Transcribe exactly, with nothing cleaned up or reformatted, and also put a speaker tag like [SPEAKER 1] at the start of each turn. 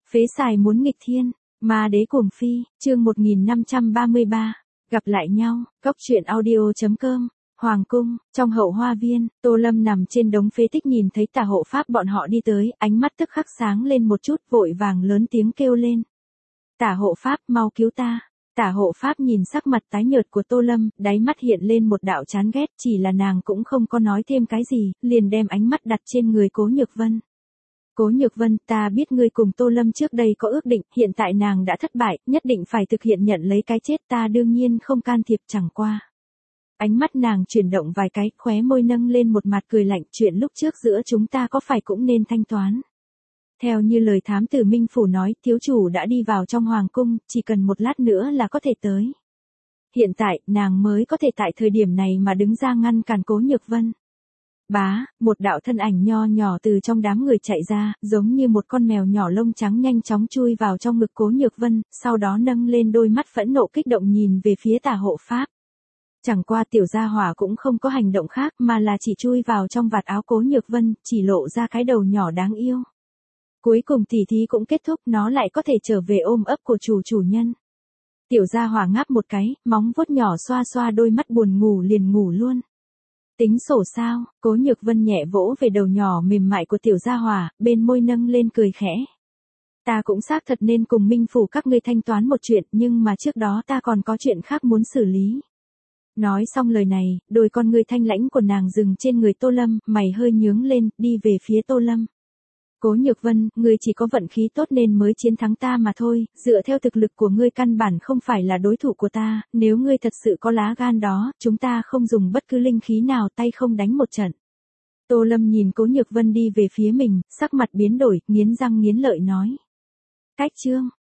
[SPEAKER 1] Phế xài muốn nghịch thiên, ma đế cuồng phi, chương một nghìn năm trăm ba mươi ba, gặp lại nhau, cốc truyện audio.com, Hoàng cung, trong hậu hoa viên, Tô Lâm nằm trên đống phế tích nhìn thấy Tả hộ pháp bọn họ đi tới, ánh mắt tức khắc sáng lên một chút, vội vàng lớn tiếng kêu lên. Tả hộ pháp, mau cứu ta. Tả hộ pháp nhìn sắc mặt tái nhợt của Tô Lâm, đáy mắt hiện lên một đạo chán ghét, chỉ là nàng cũng không có nói thêm cái gì, liền đem ánh mắt đặt trên người Cố Nhược Vân. Cố Nhược Vân, ta biết ngươi cùng Tô Lâm trước đây có ước định, hiện tại nàng đã thất bại, nhất định phải thực hiện nhận lấy cái chết, ta đương nhiên không can thiệp, chẳng qua. Ánh mắt nàng chuyển động vài cái, khóe môi nâng lên một mặt cười lạnh, chuyện lúc trước giữa chúng ta có phải cũng nên thanh toán. Theo như lời thám tử Minh Phủ nói, thiếu chủ đã đi vào trong hoàng cung, chỉ cần một lát nữa là có thể tới. Hiện tại, nàng mới có thể tại thời điểm này mà đứng ra ngăn cản Cố Nhược Vân. Bá, một đạo thân ảnh nho nhỏ từ trong đám người chạy ra, giống như một con mèo nhỏ lông trắng nhanh chóng chui vào trong ngực Cố Nhược Vân, sau đó nâng lên đôi mắt phẫn nộ kích động nhìn về phía Tả hộ pháp. Chẳng qua tiểu gia hỏa cũng không có hành động khác mà là chỉ chui vào trong vạt áo Cố Nhược Vân, chỉ lộ ra cái đầu nhỏ đáng yêu. Cuối cùng tỉ thí cũng kết thúc, nó lại có thể trở về ôm ấp của chủ chủ nhân. Tiểu gia hỏa ngáp một cái, móng vuốt nhỏ xoa xoa đôi mắt buồn ngủ liền ngủ luôn. Tính sổ sao? Cố Nhược Vân nhẹ vỗ về đầu nhỏ mềm mại của tiểu gia hỏa, bên môi nâng lên cười khẽ. Ta cũng xác thật nên cùng Minh Phủ các ngươi thanh toán một chuyện, nhưng mà trước đó ta còn có chuyện khác muốn xử lý. Nói xong lời này, đôi con ngươi thanh lãnh của nàng dừng trên người Tô Lâm, mày hơi nhướng lên, đi về phía Tô Lâm. Cố Nhược Vân, ngươi chỉ có vận khí tốt nên mới chiến thắng ta mà thôi, dựa theo thực lực của ngươi căn bản không phải là đối thủ của ta, nếu ngươi thật sự có lá gan đó, chúng ta không dùng bất cứ linh khí nào, tay không đánh một trận. Tô Lâm nhìn Cố Nhược Vân đi về phía mình, sắc mặt biến đổi, nghiến răng nghiến lợi nói. Cách chương,